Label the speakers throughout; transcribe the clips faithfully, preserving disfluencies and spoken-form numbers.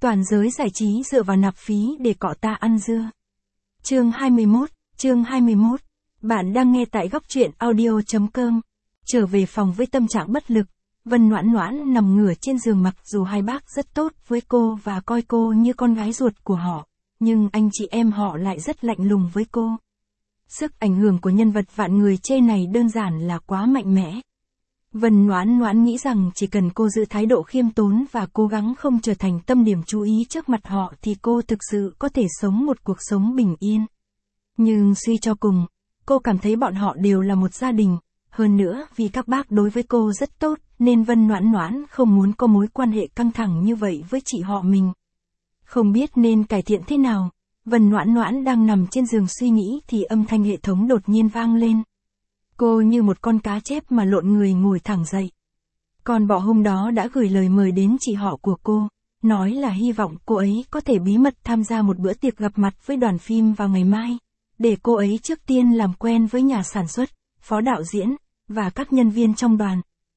Speaker 1: Toàn giới giải trí dựa vào nạp phí để cọ ta ăn dưa. Chương hai mươi mốt, chương hai mươi mốt. Bạn đang nghe tại góc truyện audio chấm com. Trở về phòng với tâm trạng bất lực, Vân Noãn Noãn nằm ngửa trên giường mặc dù hai bác rất tốt với cô và coi cô như con gái ruột của họ, nhưng anh chị em họ lại rất lạnh lùng với cô. Sức ảnh hưởng của nhân vật vạn người chê này đơn giản là quá mạnh mẽ. Vân Noãn Noãn nghĩ rằng chỉ cần cô giữ thái độ khiêm tốn và cố gắng không trở thành tâm điểm chú ý trước mặt họ thì cô thực sự có thể sống một cuộc sống bình yên. Nhưng suy cho cùng, cô cảm thấy bọn họ đều là một gia đình, hơn nữa vì các bác đối với cô rất tốt nên Vân Noãn Noãn không muốn có mối quan hệ căng thẳng như vậy với chị họ mình. Không biết nên cải thiện thế nào, Vân Noãn Noãn đang nằm trên giường suy nghĩ thì âm thanh hệ thống đột nhiên vang lên. Cô như một con cá chép mà lộn người ngồi thẳng dậy. Con bọ hôm đó đã gửi lời mời đến chị họ của cô, nói là hy vọng cô ấy có thể bí mật tham gia một bữa tiệc gặp mặt với đoàn phim vào ngày mai, để cô ấy trước tiên làm quen với nhà sản xuất, phó đạo diễn, và các nhân viên trong đoàn.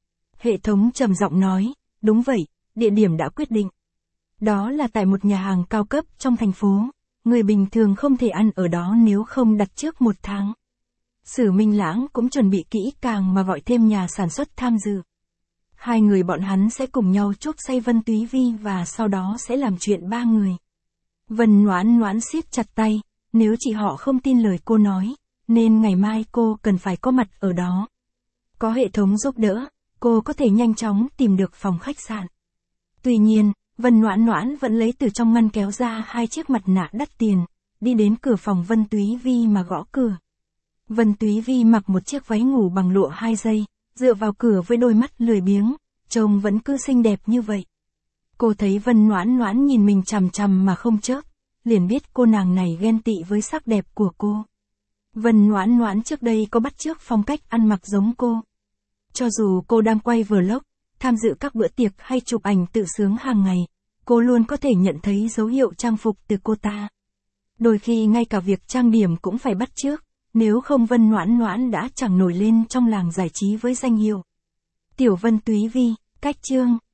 Speaker 1: Hệ thống trầm giọng nói, đúng vậy, địa điểm đã quyết định. Đó là tại một nhà hàng cao cấp trong thành phố, người bình thường không thể ăn ở đó nếu không đặt trước một tháng. Sử Minh Lãng cũng chuẩn bị kỹ càng mà gọi thêm nhà sản xuất tham dự. Hai người bọn hắn sẽ cùng nhau chuốc say Vân Túy Vi và sau đó sẽ làm chuyện ba người. Vân Noãn Noãn siết chặt tay, nếu chị họ không tin lời cô nói, nên ngày mai cô cần phải có mặt ở đó. Có hệ thống giúp đỡ, cô có thể nhanh chóng tìm được phòng khách sạn. Tuy nhiên, Vân Noãn Noãn vẫn lấy từ trong ngăn kéo ra hai chiếc mặt nạ đắt tiền, đi đến cửa phòng Vân Túy Vi mà gõ cửa. Vân Túy Vi mặc một chiếc váy ngủ bằng lụa hai dây, dựa vào cửa với đôi mắt lười biếng, trông vẫn cứ xinh đẹp như vậy. Cô thấy Vân Noãn Noãn nhìn mình chằm chằm mà không chớp, liền biết cô nàng này ghen tị với sắc đẹp của cô. Vân Noãn Noãn trước đây có bắt chước phong cách ăn mặc giống cô. Cho dù cô đang quay vlog, tham dự các bữa tiệc hay chụp ảnh tự sướng hàng ngày, cô luôn có thể nhận thấy dấu hiệu trang phục từ cô ta. Đôi khi ngay cả việc trang điểm cũng phải bắt chước. Nếu không Vân Noãn Noãn đã chẳng nổi lên trong làng giải trí với danh hiệu Tiểu Vân Túy Vi, cách chương.